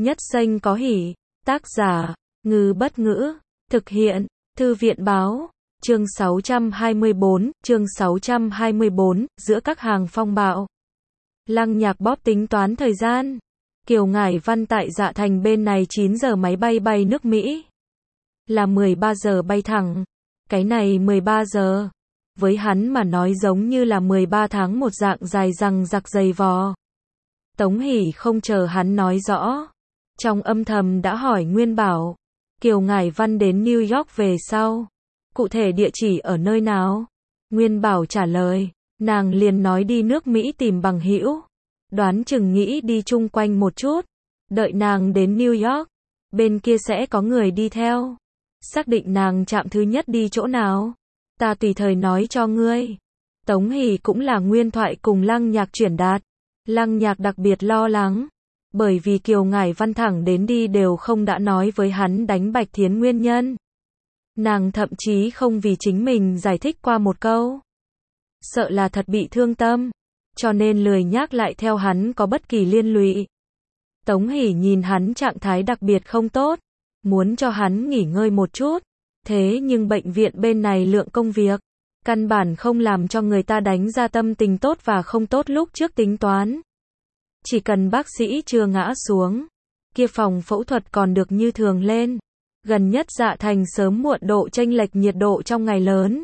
Nhất Xanh có hỉ. Tác giả, Ngư Bất Ngữ. Thực hiện, Thư viện Báo. Chương 624, giữa các hàng phong bạo. Lăng Nhạc bóp tính toán thời gian. Kiều Ngải Văn tại Dạ Thành bên này 9 giờ máy bay bay nước Mỹ. Là 13 giờ bay thẳng. Cái này 13 giờ. Với hắn mà nói giống như là 13 tháng một dạng dài dằng dặc dày vò. Tống Hỷ không chờ hắn nói rõ. Trong âm thầm đã hỏi Nguyên Bảo. Kiều Ngải Văn đến New York về sau. Cụ thể địa chỉ ở nơi nào? Nguyên Bảo trả lời. Nàng liền nói đi nước Mỹ tìm bằng hữu. Đoán chừng nghĩ đi chung quanh một chút. Đợi nàng đến New York. Bên kia sẽ có người đi theo. Xác định nàng chạm thứ nhất đi chỗ nào. Ta tùy thời nói cho ngươi. Tống Hỷ cũng là nguyên thoại cùng Lăng Nhạc chuyển đạt. Lăng Nhạc đặc biệt lo lắng. Bởi vì Kiều Ngải Văn thẳng đến đi đều không đã nói với hắn đánh Bạch Thiến nguyên nhân. Nàng thậm chí không vì chính mình giải thích qua một câu. Sợ là thật bị thương tâm. Cho nên lười nhắc lại theo hắn có bất kỳ liên lụy. Tống Hỷ nhìn hắn trạng thái đặc biệt không tốt. Muốn cho hắn nghỉ ngơi một chút. Thế nhưng bệnh viện bên này lượng công việc. Căn bản không làm cho người ta đánh ra tâm tình tốt và không tốt lúc trước tính toán. Chỉ cần bác sĩ chưa ngã xuống. Kia phòng phẫu thuật còn được như thường lên. Gần nhất Dạ Thành sớm muộn độ chênh lệch nhiệt độ trong ngày lớn.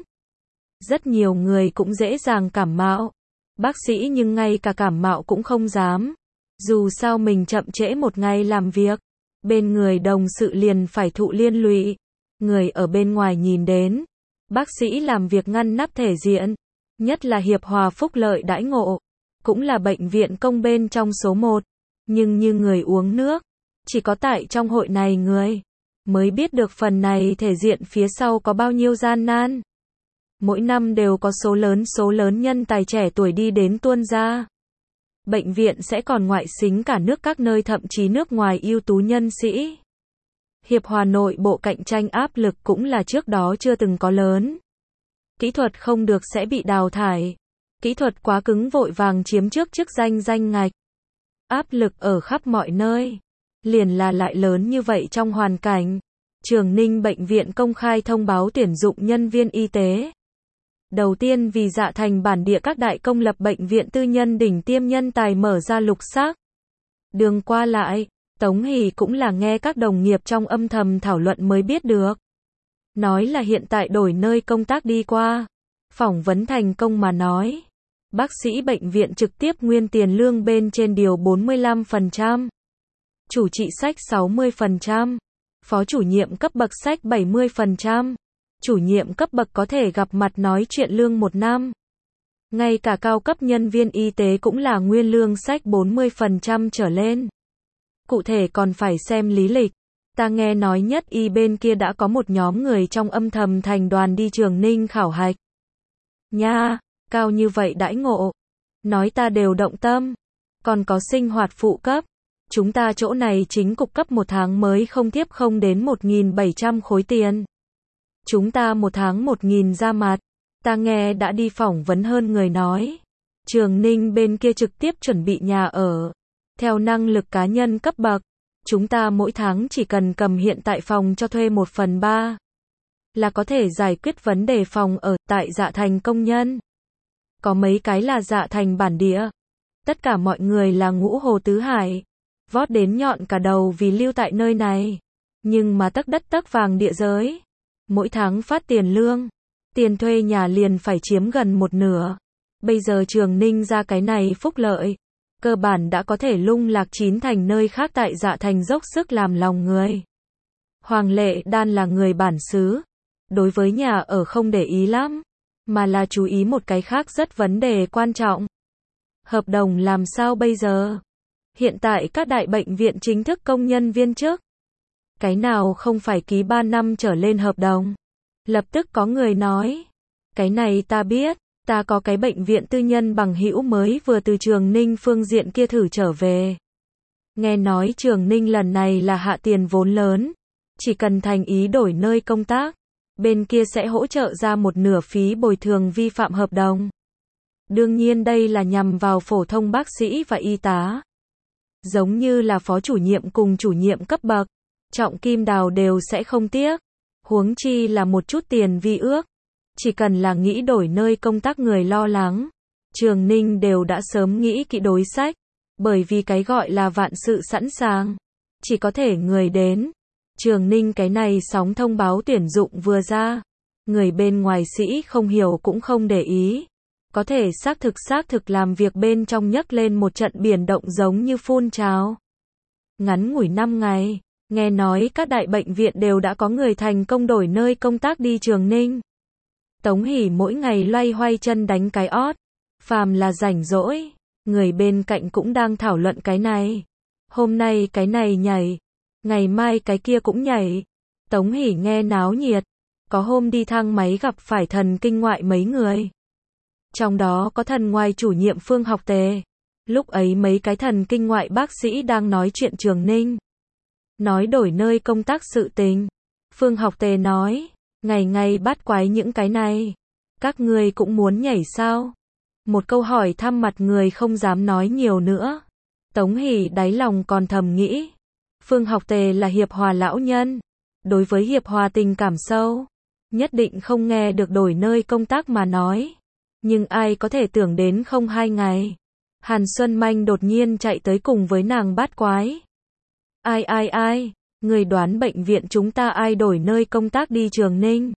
Rất nhiều người cũng dễ dàng cảm mạo. Bác sĩ nhưng ngay cả cảm mạo cũng không dám. Dù sao mình chậm trễ một ngày làm việc. Bên người đồng sự liền phải thụ liên lụy. Người ở bên ngoài nhìn đến. Bác sĩ làm việc ngăn nắp thể diện. Nhất là Hiệp Hòa Phúc Lợi đãi ngộ. Cũng là bệnh viện công bên trong số 1. Nhưng như người uống nước. Chỉ có tại trong hội này người. Mới biết được phần này thể diện phía sau có bao nhiêu gian nan. Mỗi năm đều có số lớn nhân tài trẻ tuổi đi đến tuôn ra. Bệnh viện sẽ còn ngoại xính cả nước các nơi thậm chí nước ngoài ưu tú nhân sĩ. Hiệp Hòa nội bộ cạnh tranh áp lực cũng là trước đó chưa từng có lớn. Kỹ thuật không được sẽ bị đào thải. Kỹ thuật quá cứng vội vàng chiếm trước chức danh ngạch. Áp lực ở khắp mọi nơi. Liền là lại lớn như vậy trong hoàn cảnh. Trường Ninh Bệnh viện công khai thông báo tuyển dụng nhân viên y tế. Đầu tiên vì Dạ Thành bản địa các đại công lập bệnh viện tư nhân đỉnh tiêm nhân tài mở ra lục xác. Đường qua lại, Tống Hỷ cũng là nghe các đồng nghiệp trong âm thầm thảo luận mới biết được. Nói là hiện tại đổi nơi công tác đi qua. Phỏng vấn thành công mà nói. Bác sĩ bệnh viện trực tiếp nguyên tiền lương bên trên điều 45%. Chủ trị sách 60%. Phó chủ nhiệm cấp bậc sách 70%. Chủ nhiệm cấp bậc có thể gặp mặt nói chuyện lương 1 năm. Ngay cả cao cấp nhân viên y tế cũng là nguyên lương sách 40% trở lên. Cụ thể còn phải xem lý lịch. Ta nghe nói Nhất Y bên kia đã có một nhóm người trong âm thầm thành đoàn đi Trường Ninh khảo hạch. Nha, cao như vậy đãi ngộ. Nói ta đều động tâm. Còn có sinh hoạt phụ cấp. Chúng ta chỗ này chính cục cấp một tháng mới không tiếp không đến 1.700 khối tiền. Chúng ta một tháng 1.000 ra mặt. Ta nghe đã đi phỏng vấn hơn người nói. Trường Ninh bên kia trực tiếp chuẩn bị nhà ở. Theo năng lực cá nhân cấp bậc. Chúng ta mỗi tháng chỉ cần cầm hiện tại phòng cho thuê 1/3. Là có thể giải quyết vấn đề phòng ở tại Dạ Thành công nhân. Có mấy cái là Dạ Thành bản địa. Tất cả mọi người là Ngũ Hồ Tứ Hải. Vót đến nhọn cả đầu vì lưu tại nơi này. Nhưng mà tấc đất tấc vàng địa giới. Mỗi tháng phát tiền lương. Tiền thuê nhà liền phải chiếm gần một nửa. Bây giờ Trường Ninh ra cái này phúc lợi. Cơ bản đã có thể lung lạc 9 thành nơi khác tại Dạ Thành dốc sức làm lòng người. Hoàng Lệ Đan là người bản xứ. Đối với nhà ở không để ý lắm. Mà là chú ý một cái khác rất vấn đề quan trọng. Hợp đồng làm sao bây giờ? Hiện tại các đại bệnh viện chính thức công nhân viên chức. Cái nào không phải ký 3 năm trở lên hợp đồng? Lập tức có người nói. Cái này ta biết. Ta có cái bệnh viện tư nhân bằng hữu mới vừa từ Trường Ninh phương diện kia thử trở về. Nghe nói Trường Ninh lần này là hạ tiền vốn lớn. Chỉ cần thành ý đổi nơi công tác. Bên kia sẽ hỗ trợ ra một nửa phí bồi thường vi phạm hợp đồng. Đương nhiên đây là nhằm vào phổ thông bác sĩ và y tá. Giống như là phó chủ nhiệm cùng chủ nhiệm cấp bậc, Trọng Kim Đào đều sẽ không tiếc. Huống chi là một chút tiền vi ước. Chỉ cần là nghĩ đổi nơi công tác người lo lắng. Trường Ninh đều đã sớm nghĩ kỹ đối sách. Bởi vì cái gọi là vạn sự sẵn sàng. Chỉ có thể người đến. Trường Ninh cái này sóng thông báo tuyển dụng vừa ra. Người bên ngoài sĩ không hiểu cũng không để ý. Có thể xác thực làm việc bên trong nhấc lên một trận biển động giống như phun trào. Ngắn ngủi 5 ngày, nghe nói các đại bệnh viện đều đã có người thành công đổi nơi công tác đi Trường Ninh. Tống Hỷ mỗi ngày loay hoay chân đánh cái ót. Phàm là rảnh rỗi, người bên cạnh cũng đang thảo luận cái này. Hôm nay cái này nhảy, ngày mai cái kia cũng nhảy. Tống Hỷ nghe náo nhiệt, có hôm đi thang máy gặp phải thần kinh ngoại mấy người. Trong đó có thần ngoại chủ nhiệm Phương Học Tề. Lúc ấy mấy cái thần kinh ngoại bác sĩ đang nói chuyện Trường Ninh. Nói đổi nơi công tác sự tình. Phương Học Tề nói, ngày ngày bắt quái những cái này. Các ngươi cũng muốn nhảy sao? Một câu hỏi thăm mặt người không dám nói nhiều nữa. Tống Hỷ đáy lòng còn thầm nghĩ. Phương Học Tề là hiệp hòa lão nhân. Đối với hiệp hòa tình cảm sâu. Nhất định không nghe được đổi nơi công tác mà nói. Nhưng ai có thể tưởng đến không 2 ngày. Hàn Xuân Manh đột nhiên chạy tới cùng với nàng bát quái. Ai, người đoán bệnh viện chúng ta ai đổi nơi công tác đi Trường Ninh?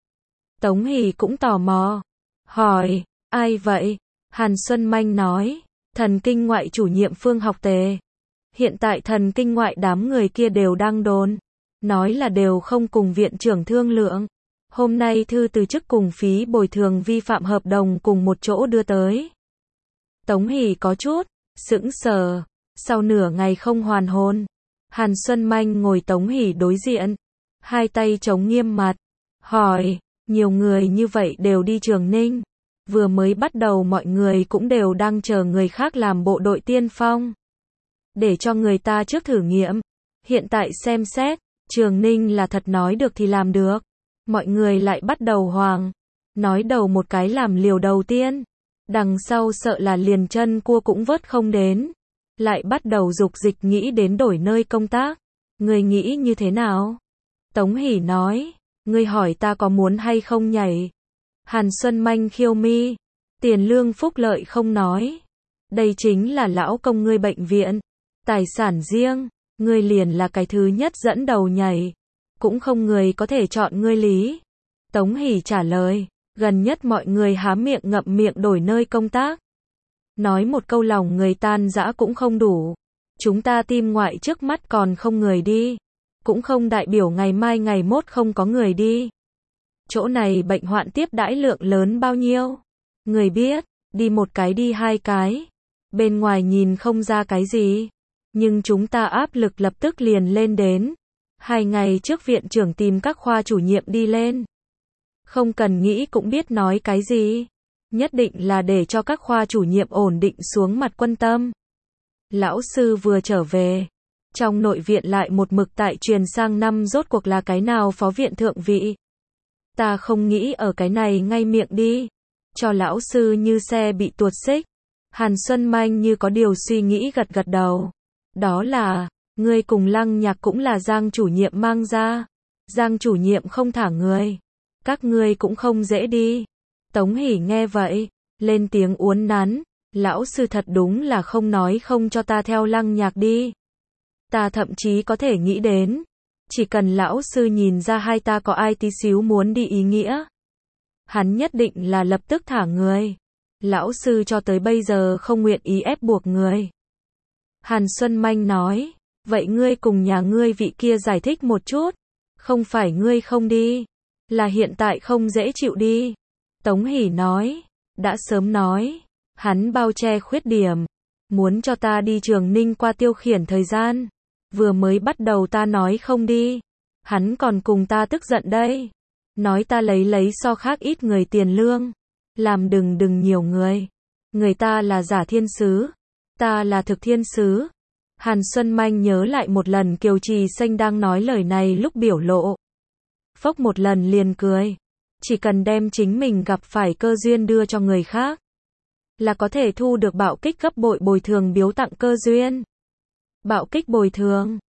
Tống Hỷ cũng tò mò. Hỏi, ai vậy? Hàn Xuân Manh nói, thần kinh ngoại chủ nhiệm Phương Học Tề. Hiện tại thần kinh ngoại đám người kia đều đang đồn. Nói là đều không cùng viện trưởng thương lượng. Hôm nay thư từ chức cùng phí bồi thường vi phạm hợp đồng cùng một chỗ đưa tới. Tống Hỷ có chút sững sờ, sau nửa ngày không hoàn hồn. Hàn Xuân Manh ngồi Tống Hỷ đối diện, hai tay chống nghiêm mặt, hỏi, nhiều người như vậy đều đi Trường Ninh. Vừa mới bắt đầu mọi người cũng đều đang chờ người khác làm bộ đội tiên phong. Để cho người ta trước thử nghiệm. Hiện tại xem xét, Trường Ninh là thật nói được thì làm được. Mọi người lại bắt đầu hoang. Nói đầu một cái làm liều đầu tiên. Đằng sau sợ là liền chân cua cũng vớt không đến. Lại bắt đầu dục dịch nghĩ đến đổi nơi công tác. Người nghĩ như thế nào? Tống Hỷ nói, ngươi hỏi ta có muốn hay không nhảy. Hàn Xuân Manh khiêu mi. Tiền lương phúc lợi không nói. Đây chính là lão công ngươi bệnh viện. Tài sản riêng. Ngươi liền là cái thứ nhất dẫn đầu nhảy. Cũng không người có thể chọn ngươi lý. Tống Hỷ trả lời. Gần nhất mọi người há miệng ngậm miệng đổi nơi công tác. Nói một câu lòng người tan rã cũng không đủ. Chúng ta tim ngoại trước mắt còn không người đi. Cũng không đại biểu ngày mai ngày mốt không có người đi. Chỗ này bệnh hoạn tiếp đãi lượng lớn bao nhiêu? Người biết, đi một cái đi 2 cái. Bên ngoài nhìn không ra cái gì. Nhưng chúng ta áp lực lập tức liền lên đến. 2 ngày trước viện trưởng tìm các khoa chủ nhiệm đi lên. Không cần nghĩ cũng biết nói cái gì. Nhất định là để cho các khoa chủ nhiệm ổn định xuống mặt quân tâm. Lão sư vừa trở về. Trong nội viện lại một mực tại truyền sang năm rốt cuộc là cái nào phó viện thượng vị. Ta không nghĩ ở cái này ngay miệng đi. Cho lão sư như xe bị tuột xích. Hàn Xuân Manh như có điều suy nghĩ gật gật đầu. Đó là, ngươi cùng Lăng Nhạc cũng là Giang chủ nhiệm mang ra. Giang chủ nhiệm không thả người. Các ngươi cũng không dễ đi. Tống Hỷ nghe vậy, lên tiếng uốn nắn. Lão sư thật đúng là không nói không cho ta theo Lăng Nhạc đi. Ta thậm chí có thể nghĩ đến. Chỉ cần lão sư nhìn ra hai ta có ai tí xíu muốn đi ý nghĩa. Hắn nhất định là lập tức thả người. Lão sư cho tới bây giờ không nguyện ý ép buộc người. Hàn Xuân Manh nói, vậy ngươi cùng nhà ngươi vị kia giải thích một chút. Không phải ngươi không đi, là hiện tại không dễ chịu đi. Tống Hỷ nói, đã sớm nói, hắn bao che khuyết điểm. Muốn cho ta đi Trường Ninh qua tiêu khiển thời gian. Vừa mới bắt đầu ta nói không đi. Hắn còn cùng ta tức giận đây. Nói ta lấy so khác ít người tiền lương. Làm đừng nhiều người. Người ta là giả thiên sứ. Ta là thực thiên sứ. Hàn Xuân Manh nhớ lại một lần Kiều Trì Xanh đang nói lời này lúc biểu lộ. Phốc một lần liền cười. Chỉ cần đem chính mình gặp phải cơ duyên đưa cho người khác. Là có thể thu được bạo kích gấp bội bồi thường biếu tặng cơ duyên. Bạo kích bồi thường.